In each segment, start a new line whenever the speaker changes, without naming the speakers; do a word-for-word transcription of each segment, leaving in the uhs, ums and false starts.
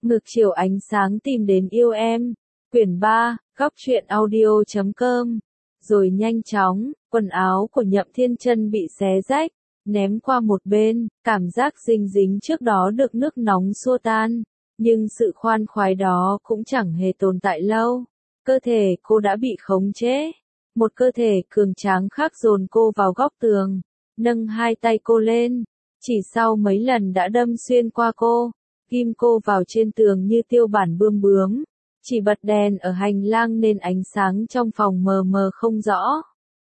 Ngược chiều ánh sáng tìm đến yêu em. Quyển ba, góc truyện audio chấm com. Rồi nhanh chóng, quần áo của Nhậm Thiên Chân bị xé rách, ném qua một bên, cảm giác dinh dính trước đó được nước nóng xua tan. Nhưng sự khoan khoái đó cũng chẳng hề tồn tại lâu. Cơ thể cô đã bị khống chế. Một cơ thể cường tráng khác dồn cô vào góc tường, nâng hai tay cô lên. Chỉ sau mấy lần đã đâm xuyên qua cô, ghim cô vào trên tường như tiêu bản bươm bướm. Chỉ bật đèn ở hành lang nên ánh sáng trong phòng mờ mờ không rõ.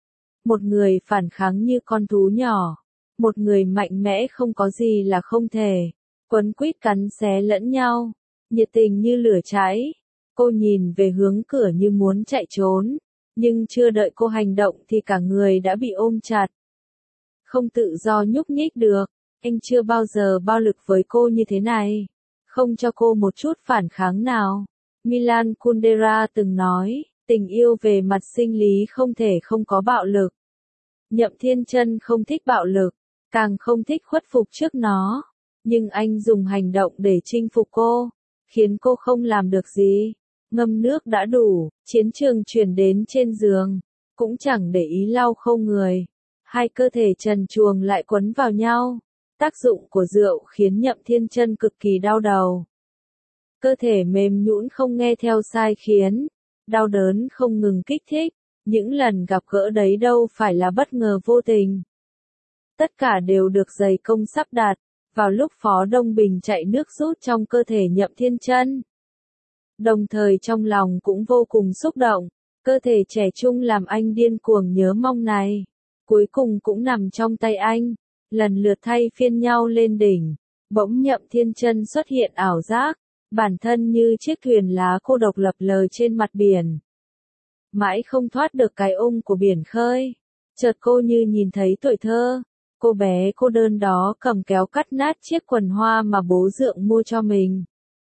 Một người phản kháng như con thú nhỏ. Một người mạnh mẽ không có gì là không thể. Quấn quýt cắn xé lẫn nhau. Nhiệt tình như lửa cháy. Cô nhìn về hướng cửa như muốn chạy trốn. Nhưng chưa đợi cô hành động thì cả người đã bị ôm chặt. Không tự do nhúc nhích được. Anh chưa bao giờ bao lực với cô như thế này. Không cho cô một chút phản kháng nào. Milan Kundera từng nói, tình yêu về mặt sinh lý không thể không có bạo lực. Nhậm Thiên Chân không thích bạo lực, càng không thích khuất phục trước nó. Nhưng anh dùng hành động để chinh phục cô, khiến cô không làm được gì. Ngâm nước đã đủ, chiến trường chuyển đến trên giường, cũng chẳng để ý lau khô người. Hai cơ thể trần truồng lại quấn vào nhau. Tác dụng của rượu khiến Nhậm Thiên Chân cực kỳ đau đầu. Cơ thể mềm nhũn không nghe theo sai khiến, đau đớn không ngừng kích thích, những lần gặp gỡ đấy đâu phải là bất ngờ vô tình. Tất cả đều được dày công sắp đặt, vào lúc Phó Đông Bình chạy nước rút trong cơ thể Nhậm Thiên Chân. Đồng thời trong lòng cũng vô cùng xúc động, cơ thể trẻ trung làm anh điên cuồng nhớ mong này, cuối cùng cũng nằm trong tay anh, lần lượt thay phiên nhau lên đỉnh. Bỗng Nhậm Thiên Chân xuất hiện ảo giác. Bản thân như chiếc thuyền lá cô độc lập lờ trên mặt biển. Mãi không thoát được cái ôm của biển khơi. Chợt cô như nhìn thấy tuổi thơ. Cô bé cô đơn đó cầm kéo cắt nát chiếc quần hoa mà bố dượng mua cho mình.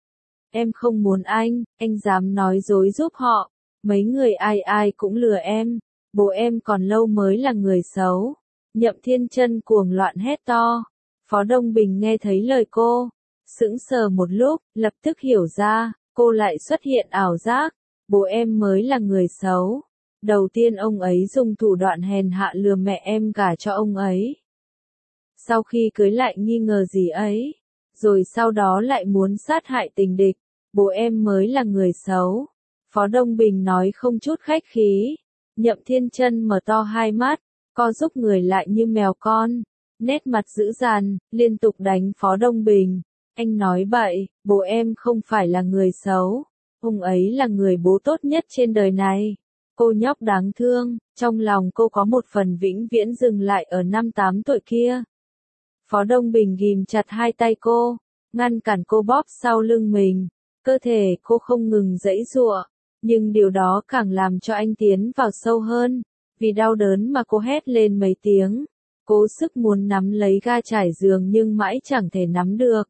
Em không muốn anh, anh dám nói dối giúp họ. Mấy người ai ai cũng lừa em. Bố em còn lâu mới là người xấu. Nhậm Thiên Chân cuồng loạn hét to. Phó Đông Bình nghe thấy lời cô. Sững sờ một lúc, lập tức hiểu ra, cô lại xuất hiện ảo giác, bố em mới là người xấu. Đầu tiên ông ấy dùng thủ đoạn hèn hạ lừa mẹ em gả cho ông ấy. Sau khi cưới lại nghi ngờ gì ấy, rồi sau đó lại muốn sát hại tình địch, bố em mới là người xấu. Phó Đông Bình nói không chút khách khí. Nhậm Thiên Chân mở to hai mắt, co giúp người lại như mèo con, nét mặt dữ dằn, liên tục đánh Phó Đông Bình. Anh nói bậy, bố em không phải là người xấu, ông ấy là người bố tốt nhất trên đời này. Cô nhóc đáng thương, trong lòng cô có một phần vĩnh viễn dừng lại ở năm tám tuổi kia. Phó Đông Bình ghim chặt hai tay cô, ngăn cản cô bóp sau lưng mình, cơ thể cô không ngừng giãy giụa, nhưng điều đó càng làm cho anh tiến vào sâu hơn, vì đau đớn mà cô hét lên mấy tiếng, cố sức muốn nắm lấy ga trải giường nhưng mãi chẳng thể nắm được.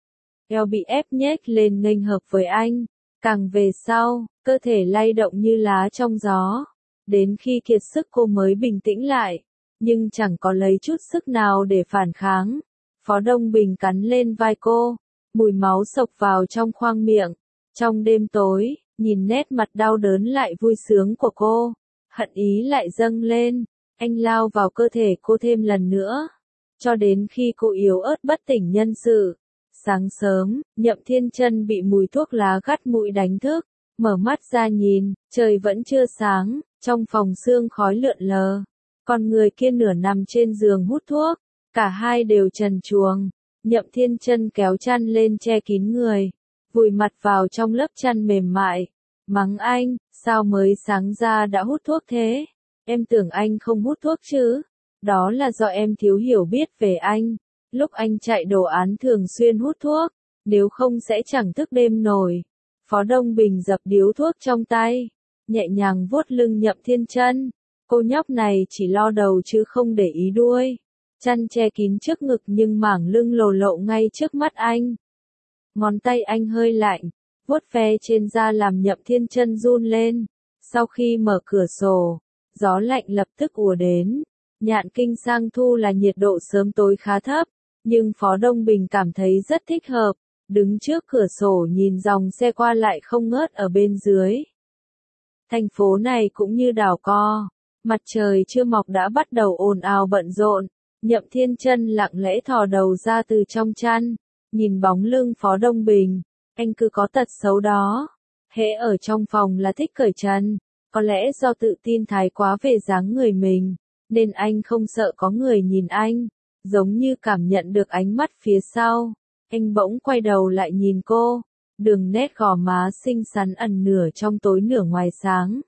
Eo bị ép nhếch lên nghênh hợp với anh, càng về sau, cơ thể lay động như lá trong gió, đến khi kiệt sức cô mới bình tĩnh lại, nhưng chẳng có lấy chút sức nào để phản kháng. Phó Đông Bình cắn lên vai cô, mùi máu xộc vào trong khoang miệng. Trong đêm tối, nhìn nét mặt đau đớn lại vui sướng của cô, hận ý lại dâng lên, anh lao vào cơ thể cô thêm lần nữa, cho đến khi cô yếu ớt bất tỉnh nhân sự. Sáng sớm, Nhậm Thiên Chân bị mùi thuốc lá gắt mũi đánh thức, mở mắt ra nhìn, trời vẫn chưa sáng, trong phòng sương khói lượn lờ. Còn người kia nửa nằm trên giường hút thuốc, cả hai đều trần truồng. Nhậm Thiên Chân kéo chăn lên che kín người, vùi mặt vào trong lớp chăn mềm mại, mắng anh, sao mới sáng ra đã hút thuốc thế? Em tưởng anh không hút thuốc chứ? Đó là do em thiếu hiểu biết về anh. Lúc anh chạy đồ án thường xuyên hút thuốc, nếu không sẽ chẳng thức đêm nổi. Phó Đông Bình dập điếu thuốc trong tay, nhẹ nhàng vuốt lưng Nhậm Thiên Chân. Cô nhóc này chỉ lo đầu chứ không để ý đuôi. Chăn che kín trước ngực nhưng mảng lưng lồ lộ ngay trước mắt anh. Ngón tay anh hơi lạnh, vuốt ve trên da làm Nhậm Thiên Chân run lên. Sau khi mở cửa sổ, gió lạnh lập tức ùa đến. Nhạn kinh sang thu là nhiệt độ sớm tối khá thấp, nhưng Phó Đông Bình cảm thấy rất thích hợp, đứng trước cửa sổ nhìn dòng xe qua lại không ngớt ở bên dưới. Thành phố này cũng như đảo co, mặt trời chưa mọc đã bắt đầu ồn ào bận rộn. Nhậm Thiên Chân lặng lẽ thò đầu ra từ trong chăn, nhìn bóng lưng Phó Đông Bình, anh cứ có tật xấu đó, hễ ở trong phòng là thích cởi trần, có lẽ do tự tin thái quá về dáng người mình, nên anh không sợ có người nhìn anh, giống như cảm nhận được ánh mắt phía sau, anh bỗng quay đầu lại nhìn cô, đường nét gò má xinh xắn ẩn nửa trong tối nửa ngoài sáng.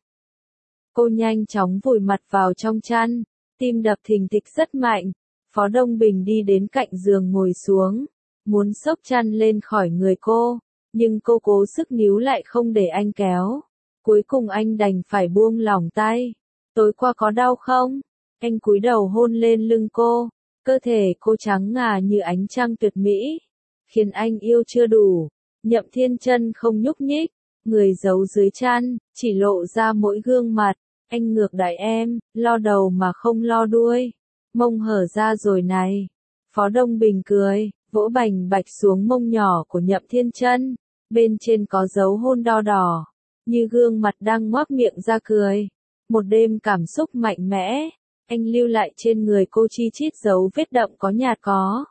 Cô nhanh chóng vùi mặt vào trong chăn, tim đập thình thịch rất mạnh. Phó Đông Bình đi đến cạnh giường ngồi xuống, muốn xốc chăn lên khỏi người cô, nhưng cô cố sức níu lại không để anh kéo. Cuối cùng anh đành phải buông lỏng tay. Tối qua có đau không? Anh cúi đầu hôn lên lưng cô, cơ thể cô trắng ngà như ánh trăng tuyệt mỹ, khiến anh yêu chưa đủ. Nhậm Thiên Chân không nhúc nhích, người giấu dưới chăn, chỉ lộ ra mỗi gương mặt. Anh ngược đãi em, lo đầu mà không lo đuôi. Mông hở ra rồi này. Phó Đông Bình cười, vỗ bành bạch xuống mông nhỏ của Nhậm Thiên Chân, bên trên có dấu hôn đo đỏ, như gương mặt đang ngoác miệng ra cười. Một đêm cảm xúc mạnh mẽ, anh lưu lại trên người cô chi chít dấu vết đậm có nhạt có.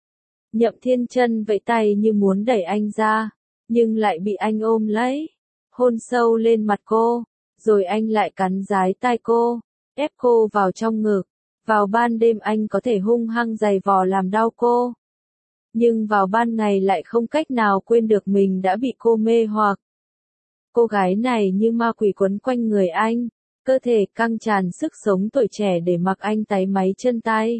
Nhậm Thiên Chân vẫy tay như muốn đẩy anh ra, nhưng lại bị anh ôm lấy, hôn sâu lên mặt cô, rồi anh lại cắn rái tai cô, ép cô vào trong ngực. Vào ban đêm anh có thể hung hăng giày vò làm đau cô. Nhưng vào ban ngày lại không cách nào quên được mình đã bị cô mê hoặc. Cô gái này như ma quỷ quấn quanh người anh, cơ thể căng tràn sức sống tuổi trẻ để mặc anh táy máy chân tay.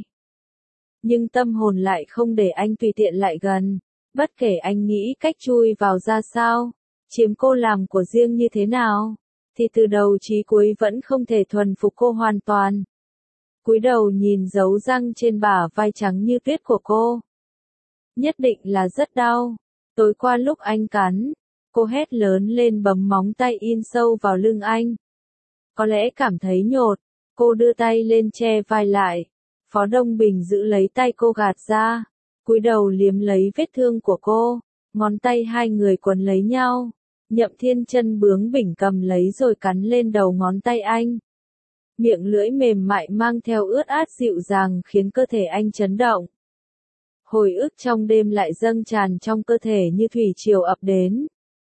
Nhưng tâm hồn lại không để anh tùy tiện lại gần, bất kể anh nghĩ cách chui vào ra sao, chiếm cô làm của riêng như thế nào, thì từ đầu chí cuối vẫn không thể thuần phục cô hoàn toàn. Cúi đầu nhìn dấu răng trên bả vai trắng như tuyết của cô. Nhất định là rất đau. Tối qua lúc anh cắn, cô hét lớn lên bấm móng tay in sâu vào lưng anh. Có lẽ cảm thấy nhột, cô đưa tay lên che vai lại. Phó Đông Bình giữ lấy tay cô gạt ra, cúi đầu liếm lấy vết thương của cô, ngón tay hai người quấn lấy nhau. Nhậm Thiên Chân bướng bỉnh cầm lấy rồi cắn lên đầu ngón tay anh. Miệng lưỡi mềm mại mang theo ướt át dịu dàng khiến cơ thể anh chấn động. Hồi ức trong đêm lại dâng tràn trong cơ thể như thủy triều ập đến.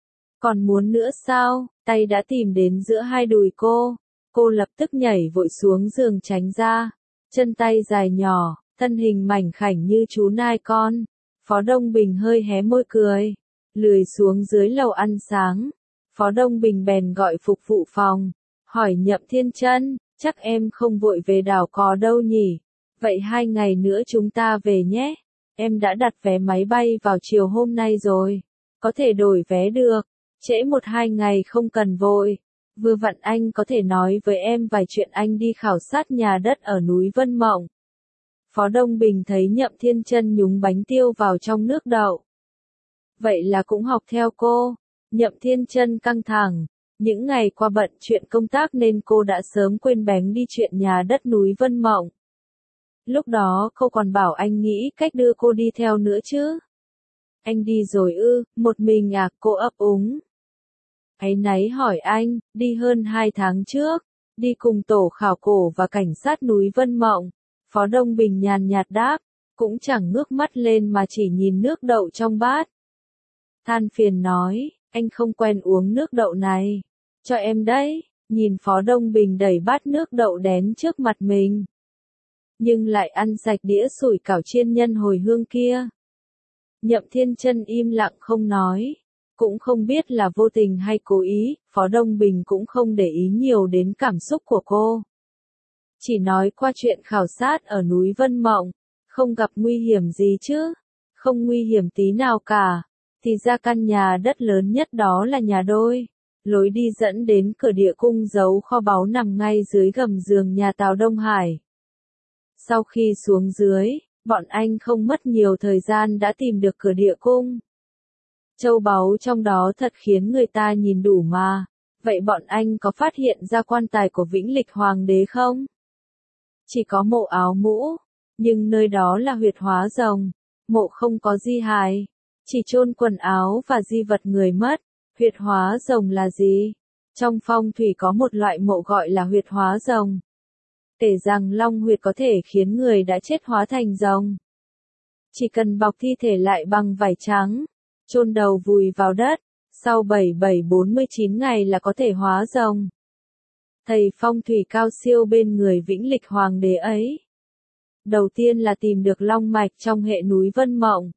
Còn muốn nữa sao? Tay đã tìm đến giữa hai đùi cô. Cô lập tức nhảy vội xuống giường tránh ra. Chân tay dài nhỏ, thân hình mảnh khảnh như chú nai con. Phó Đông Bình hơi hé môi cười, lười xuống dưới lầu ăn sáng. Phó Đông Bình bèn gọi phục vụ phòng, hỏi Nhậm Thiên Chân, chắc em không vội về đảo cò đâu nhỉ? Vậy hai ngày nữa chúng ta về nhé. Em đã đặt vé máy bay vào chiều hôm nay rồi. Có thể đổi vé được. Trễ một hai ngày không cần vội. Vừa vặn anh có thể nói với em vài chuyện anh đi khảo sát nhà đất ở núi Vân Mộng. Phó Đông Bình thấy Nhậm Thiên Chân nhúng bánh tiêu vào trong nước đậu. Vậy là cũng học theo cô. Nhậm Thiên Chân căng thẳng. Những ngày qua bận chuyện công tác nên cô đã sớm quên bén đi chuyện nhà đất núi Vân Mộng. Lúc đó cô còn bảo anh nghĩ cách đưa cô đi theo nữa chứ. Anh đi rồi ư, một mình à, cô ấp úng. Áy náy hỏi anh, đi hơn hai tháng trước, đi cùng tổ khảo cổ và cảnh sát núi Vân Mộng. Phó Đông Bình nhàn nhạt đáp, cũng chẳng ngước mắt lên mà chỉ nhìn nước đậu trong bát. Than phiền nói, anh không quen uống nước đậu này. Cho em đấy, nhìn Phó Đông Bình đẩy bát nước đậu đén trước mặt mình. Nhưng lại ăn sạch đĩa sủi cảo chiên nhân hồi hương kia. Nhậm Thiên Chân im lặng không nói, cũng không biết là vô tình hay cố ý, Phó Đông Bình cũng không để ý nhiều đến cảm xúc của cô. Chỉ nói qua chuyện khảo sát ở núi Vân Mộng, không gặp nguy hiểm gì chứ, không nguy hiểm tí nào cả, thì ra căn nhà đất lớn nhất đó là nhà đôi. Lối đi dẫn đến cửa địa cung giấu kho báu nằm ngay dưới gầm giường nhà Tào Đông Hải. Sau khi xuống dưới, bọn anh không mất nhiều thời gian đã tìm được cửa địa cung. Châu báu trong đó thật khiến người ta nhìn đủ mà. Vậy bọn anh có phát hiện ra quan tài của Vĩnh Lịch Hoàng đế không? Chỉ có mộ áo mũ, nhưng nơi đó là huyệt hóa rồng, mộ không có di hài. Chỉ chôn quần áo và di vật người mất. Huyệt hóa rồng là gì? Trong phong thủy có một loại mộ gọi là huyệt hóa rồng. Kể rằng long huyệt có thể khiến người đã chết hóa thành rồng. Chỉ cần bọc thi thể lại bằng vải trắng, chôn đầu vùi vào đất, sau bảy bảy bốn mươi chín ngày là có thể hóa rồng. Thầy phong thủy cao siêu bên người Vĩnh Lịch Hoàng đế ấy. Đầu tiên là tìm được long mạch trong hệ núi Vân Mộng.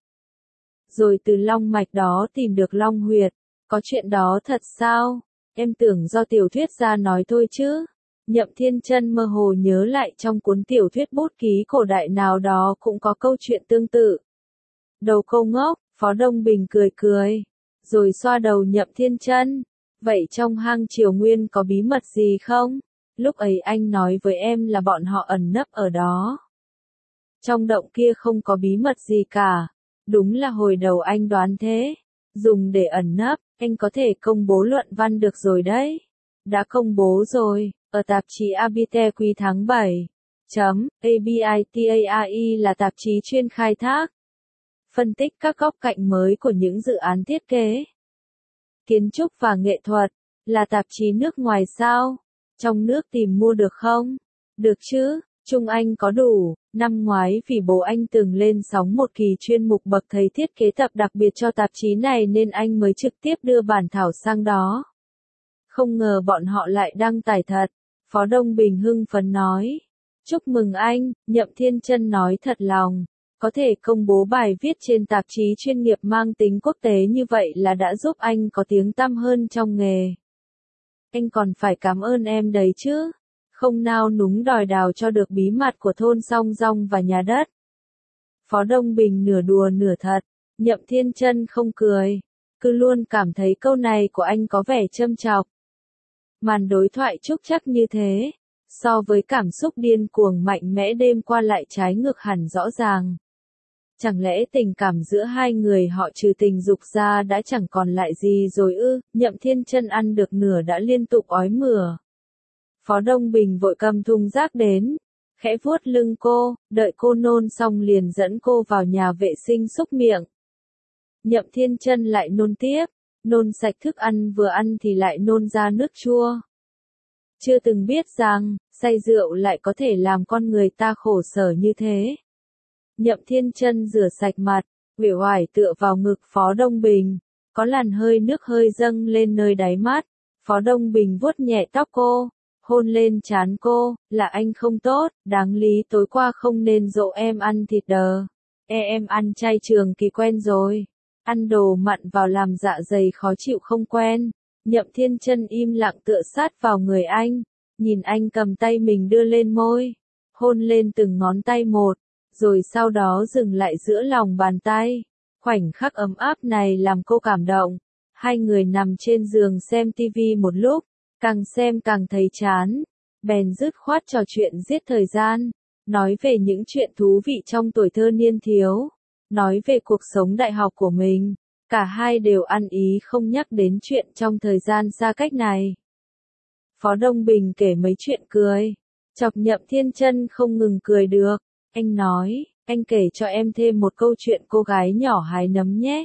Rồi từ long mạch đó tìm được long huyệt. Có chuyện đó thật sao? Em tưởng do tiểu thuyết gia nói thôi chứ. Nhậm Thiên Chân mơ hồ nhớ lại trong cuốn tiểu thuyết bút ký cổ đại nào đó cũng có câu chuyện tương tự. Đầu câu ngốc, Phó Đông Bình cười cười, rồi xoa đầu Nhậm Thiên Chân. Vậy trong hang Triều Nguyên có bí mật gì không? Lúc ấy anh nói với em là bọn họ ẩn nấp ở đó. Trong động kia không có bí mật gì cả. Đúng là hồi đầu anh đoán thế. Dùng để ẩn nấp, anh có thể công bố luận văn được rồi đấy. Đã công bố rồi, ở tạp chí a bê tê Q tháng bảy. Chấm, ABITARE là tạp chí chuyên khai thác. Phân tích các góc cạnh mới của những dự án thiết kế. Kiến trúc và nghệ thuật, là tạp chí nước ngoài sao? Trong nước tìm mua được không? Được chứ, Trung Anh có đủ. Năm ngoái vì bố anh từng lên sóng một kỳ chuyên mục bậc thầy thiết kế tập đặc biệt cho tạp chí này nên anh mới trực tiếp đưa bản thảo sang đó. Không ngờ bọn họ lại đăng tải thật. Phó Đông Bình hưng phấn nói. Chúc mừng anh, Nhậm Thiên Chân nói thật lòng. Có thể công bố bài viết trên tạp chí chuyên nghiệp mang tính quốc tế như vậy là đã giúp anh có tiếng tăm hơn trong nghề. Anh còn phải cảm ơn em đấy chứ. Không nao núng đòi đào cho được bí mật của thôn Song Rong và nhà đất. Phó Đông Bình nửa đùa nửa thật. Nhậm Thiên Chân không cười. Cứ luôn cảm thấy câu này của anh có vẻ châm chọc. Màn đối thoại trúc trắc như thế. So với cảm xúc điên cuồng mạnh mẽ đêm qua lại trái ngược hẳn rõ ràng. Chẳng lẽ tình cảm giữa hai người họ trừ tình dục ra đã chẳng còn lại gì rồi ư? Nhậm Thiên Chân ăn được nửa đã liên tục ói mửa. Phó Đông Bình vội cầm thùng rác đến, khẽ vuốt lưng cô, đợi cô nôn xong liền dẫn cô vào nhà vệ sinh xúc miệng. Nhậm Thiên Chân lại nôn tiếp, nôn sạch thức ăn vừa ăn thì lại nôn ra nước chua. Chưa từng biết rằng, say rượu lại có thể làm con người ta khổ sở như thế. Nhậm Thiên Chân rửa sạch mặt, uể oải tựa vào ngực Phó Đông Bình, có làn hơi nước hơi dâng lên nơi đáy mắt. Phó Đông Bình vuốt nhẹ tóc cô, hôn lên trán cô, là anh không tốt, đáng lý tối qua không nên dỗ em ăn thịt đờ. E em ăn chay trường kỳ quen rồi, ăn đồ mặn vào làm dạ dày khó chịu không quen. Nhậm Thiên Chân im lặng tựa sát vào người anh, nhìn anh cầm tay mình đưa lên môi, hôn lên từng ngón tay một, rồi sau đó dừng lại giữa lòng bàn tay. Khoảnh khắc ấm áp này làm cô cảm động. Hai người nằm trên giường xem tivi một lúc, càng xem càng thấy chán, bèn dứt khoát trò chuyện giết thời gian, nói về những chuyện thú vị trong tuổi thơ niên thiếu, nói về cuộc sống đại học của mình. Cả hai đều ăn ý không nhắc đến chuyện trong thời gian xa cách này. Phó Đông Bình kể mấy chuyện cười, chọc Nhậm Thiên Chân không ngừng cười được. Anh nói, anh kể cho em thêm một câu chuyện cô gái nhỏ hái nấm nhé.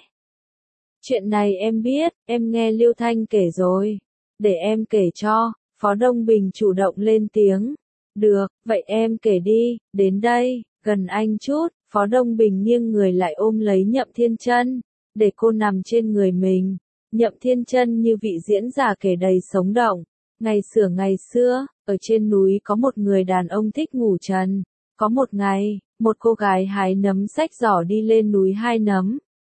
Chuyện này em biết, em nghe Liêu Thanh kể rồi. Để em kể cho. Phó Đông Bình chủ động lên tiếng. Được, vậy em kể đi, đến đây, gần anh chút. Phó Đông Bình nghiêng người lại ôm lấy Nhậm Thiên Chân, để cô nằm trên người mình. Nhậm Thiên Chân như vị diễn giả kể đầy sống động. Ngày xưa ngày xưa, ở trên núi có một người đàn ông thích ngủ trần. Có một ngày, một cô gái hái nấm xách giỏ đi lên núi hái nấm.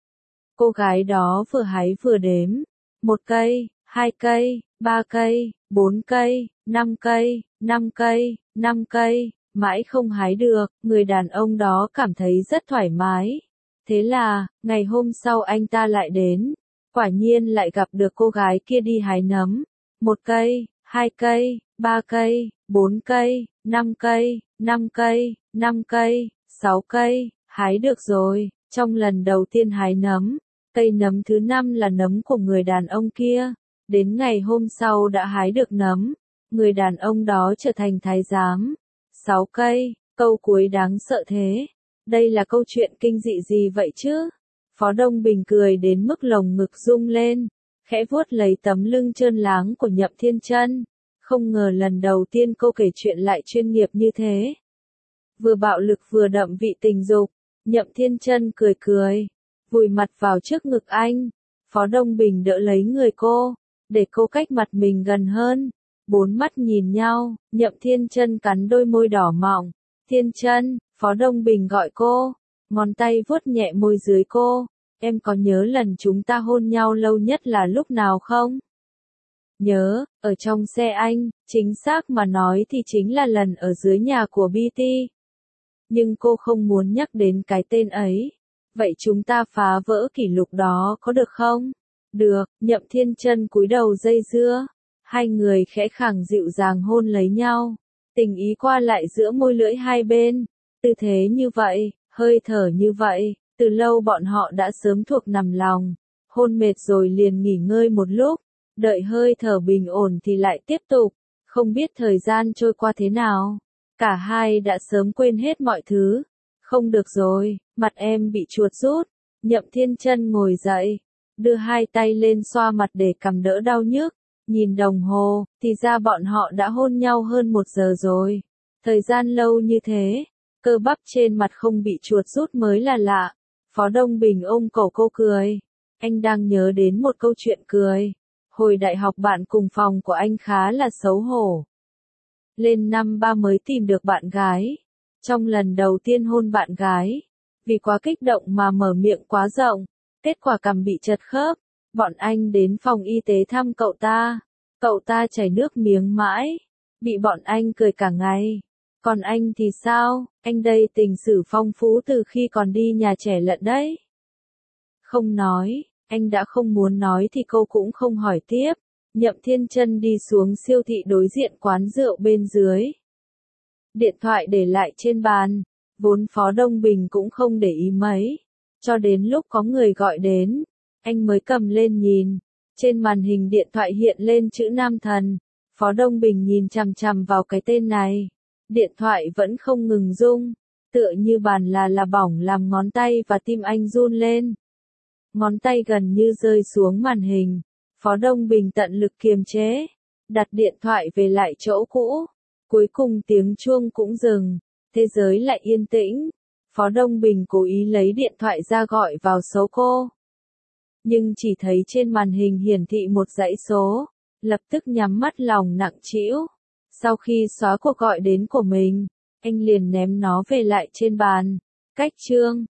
Cô gái đó vừa hái vừa đếm. Một cây, hai cây, ba cây, bốn cây, năm cây, năm cây, năm cây, mãi không hái được. Người đàn ông đó cảm thấy rất thoải mái. Thế là, ngày hôm sau anh ta lại đến. Quả nhiên lại gặp được cô gái kia đi hái nấm. Một cây, hai cây, ba cây, bốn cây, năm cây, năm cây, năm cây, sáu cây, hái được rồi. Trong lần đầu tiên hái nấm, cây nấm thứ năm là nấm của người đàn ông kia. Đến ngày hôm sau đã hái được nấm, người đàn ông đó trở thành thái giám. Sáu cây, câu cuối đáng sợ thế. Đây là câu chuyện kinh dị gì vậy chứ? Phó Đông Bình cười đến mức lồng ngực rung lên, khẽ vuốt lấy tấm lưng trơn láng của Nhậm Thiên Chân. Không ngờ lần đầu tiên cô kể chuyện lại chuyên nghiệp như thế. Vừa bạo lực vừa đậm vị tình dục, Nhậm Thiên Chân cười cười, vùi mặt vào trước ngực anh. Phó Đông Bình đỡ lấy người cô, để cô cách mặt mình gần hơn. Bốn mắt nhìn nhau, Nhậm Thiên Chân cắn đôi môi đỏ mọng. Thiên Chân, Phó Đông Bình gọi cô, ngón tay vuốt nhẹ môi dưới cô. Em có nhớ lần chúng ta hôn nhau lâu nhất là lúc nào không? Nhớ, ở trong xe anh, chính xác mà nói thì chính là lần ở dưới nhà của bê tê. Nhưng cô không muốn nhắc đến cái tên ấy. Vậy chúng ta phá vỡ kỷ lục đó có được không? Được, Nhậm Thiên Chân cúi đầu dây dưa. Hai người khẽ khàng dịu dàng hôn lấy nhau. Tình ý qua lại giữa môi lưỡi hai bên. Tư thế như vậy, hơi thở như vậy, từ lâu bọn họ đã sớm thuộc nằm lòng. Hôn mệt rồi liền nghỉ ngơi một lúc. Đợi hơi thở bình ổn thì lại tiếp tục. Không biết thời gian trôi qua thế nào. Cả hai đã sớm quên hết mọi thứ. Không được rồi, mặt em bị chuột rút. Nhậm Thiên Chân ngồi dậy, đưa hai tay lên xoa mặt để cầm đỡ đau nhức. Nhìn đồng hồ, thì ra bọn họ đã hôn nhau hơn một giờ rồi. Thời gian lâu như thế, cơ bắp trên mặt không bị chuột rút mới là lạ. Phó Đông Bình ôm cổ cô cười. Anh đang nhớ đến một câu chuyện cười. Hồi đại học bạn cùng phòng của anh khá là xấu hổ. Lên năm ba mới tìm được bạn gái. Trong lần đầu tiên hôn bạn gái, vì quá kích động mà mở miệng quá rộng, kết quả cằm bị chật khớp. Bọn anh đến phòng y tế thăm cậu ta. Cậu ta chảy nước miếng mãi, bị bọn anh cười cả ngày. Còn anh thì sao, anh đây tình sử phong phú từ khi còn đi nhà trẻ lận đấy. Không nói, anh đã không muốn nói thì cô cũng không hỏi tiếp. Nhậm Thiên Chân đi xuống siêu thị đối diện quán rượu bên dưới. Điện thoại để lại trên bàn, vốn Phó Đông Bình cũng không để ý mấy. Cho đến lúc có người gọi đến, anh mới cầm lên nhìn. Trên màn hình điện thoại hiện lên chữ Nam Thần. Phó Đông Bình nhìn chằm chằm vào cái tên này. Điện thoại vẫn không ngừng rung, tựa như bàn là là bỏng làm ngón tay và tim anh run lên. Ngón tay gần như rơi xuống màn hình. Phó Đông Bình tận lực kiềm chế, đặt điện thoại về lại chỗ cũ. Cuối cùng tiếng chuông cũng dừng, thế giới lại yên tĩnh. Phó Đông Bình cố ý lấy điện thoại ra gọi vào số cô. Nhưng chỉ thấy trên màn hình hiển thị một dãy số, lập tức nhắm mắt lòng nặng trĩu. Sau khi xóa cuộc gọi đến của mình, anh liền ném nó về lại trên bàn. Cách chương